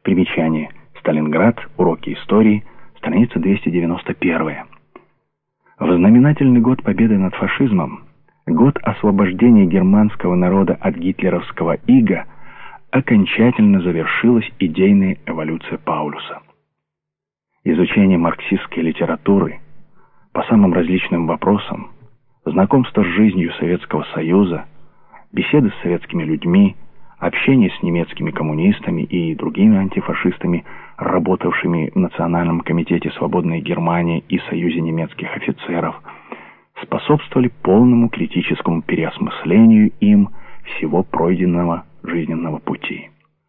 Примечание. Сталинград. Уроки истории. Страница 291. В знаменательный год победы над фашизмом, год освобождения германского народа от гитлеровского ига, окончательно завершилась идейная эволюция Паулюса. Изучение марксистской литературы по самым различным вопросам, знакомство с жизнью Советского Союза, беседы с советскими людьми, общение с немецкими коммунистами и другими антифашистами, работавшими в Национальном комитете «Свободной Германии» и Союзе немецких офицеров, способствовали полному критическому переосмыслению им всего пройденного жизненного пути.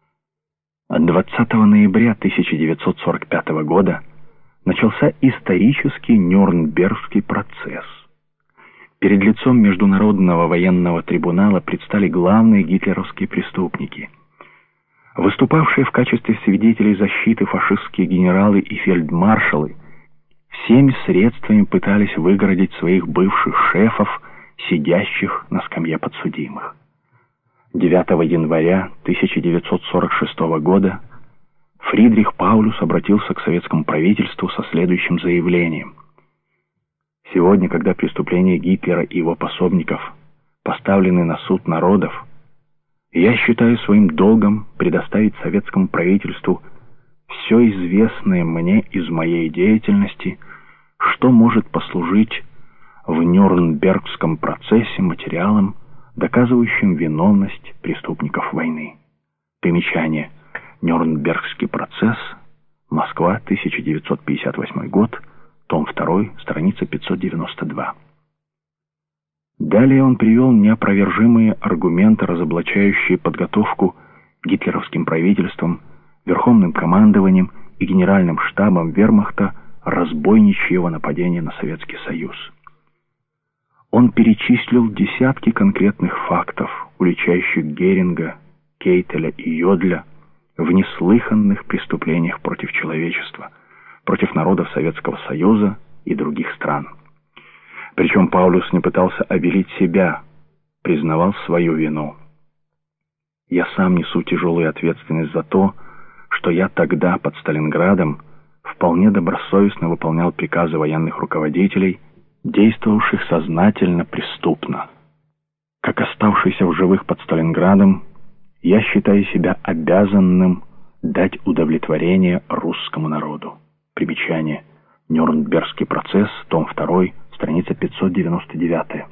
20 ноября 1945 года начался исторический Нюрнбергский процесс. Перед лицом Международного военного трибунала предстали главные гитлеровские преступники. Выступавшие в качестве свидетелей защиты фашистские генералы и фельдмаршалы всеми средствами пытались выгородить своих бывших шефов, сидящих на скамье подсудимых. 9 января 1946 года Фридрих Паулюс обратился к советскому правительству со следующим заявлением. Сегодня, когда преступления Гитлера и его пособников поставлены на суд народов, я считаю своим долгом предоставить советскому правительству все известное мне из моей деятельности, что может послужить в Нюрнбергском процессе материалом, доказывающим виновность преступников войны. Примечание. Нюрнбергский процесс. Москва, 1958 год. Том 2, страница 592. Далее он привел неопровержимые аргументы, разоблачающие подготовку гитлеровским правительством, Верховным командованием и Генеральным штабом Вермахта разбойничьего нападения на Советский Союз. Он перечислил десятки конкретных фактов, уличающих Геринга, Кейтеля и Йодля в неслыханных преступлениях против человечества, против народов Советского Союза и других стран. Причем Паулюс не пытался обелить себя, признавал свою вину. «Я сам несу тяжелую ответственность за то, что я тогда под Сталинградом вполне добросовестно выполнял приказы военных руководителей, действовавших сознательно преступно. Как оставшийся в живых под Сталинградом, я считаю себя обязанным дать удовлетворение русскому народу». Примечание. Нюрнбергский процесс, том 2, страница 599.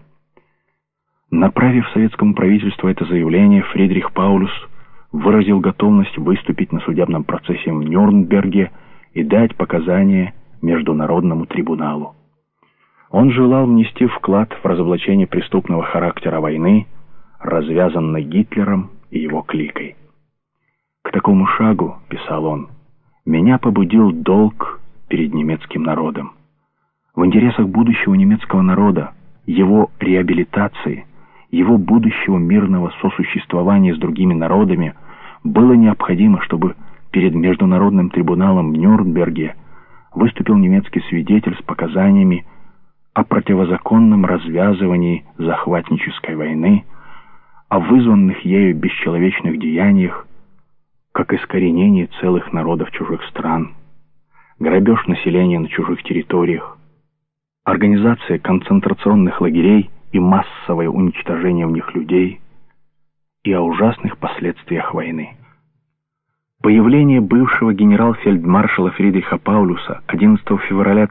Направив советскому правительству это заявление, Фридрих Паулюс выразил готовность выступить на судебном процессе в Нюрнберге и дать показания Международному трибуналу. Он желал внести вклад в разоблачение преступного характера войны, развязанной Гитлером и его кликой. «К такому шагу, — писал он, — меня побудил долг перед немецким народом. В интересах будущего немецкого народа, его реабилитации, его будущего мирного сосуществования с другими народами было необходимо, чтобы перед Международным трибуналом в Нюрнберге выступил немецкий свидетель с показаниями о противозаконном развязывании захватнической войны, о вызванных ею бесчеловечных деяниях, как искоренение целых народов чужих стран, грабеж населения на чужих территориях, организация концентрационных лагерей и массовое уничтожение в них людей, и о ужасных последствиях войны. Появление бывшего генерал-фельдмаршала Фридриха Паулюса 11 февраля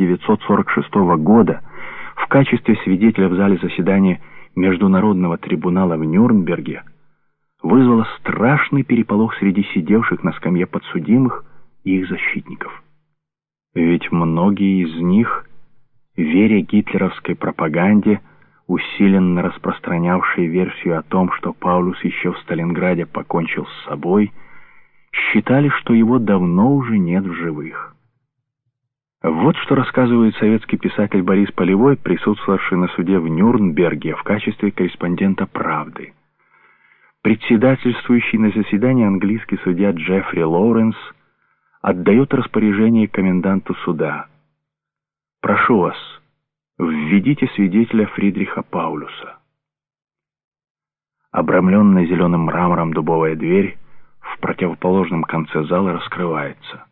1946 года в качестве свидетеля в зале заседания Международного трибунала в Нюрнберге вызвало страшный переполох среди сидевших на скамье подсудимых и их защитников. Ведь многие из них, веря гитлеровской пропаганде, усиленно распространявшие версию о том, что Паулюс еще в Сталинграде покончил с собой, считали, что его давно уже нет в живых. Вот что рассказывает советский писатель Борис Полевой, присутствовавший на суде в Нюрнберге в качестве корреспондента «Правды». Председательствующий на заседании английский судья Джеффри Лоуренс отдает распоряжение коменданту суда: «Прошу вас, введите свидетеля Фридриха Паулюса». Обрамленная зеленым мрамором дубовая дверь в противоположном конце зала раскрывается.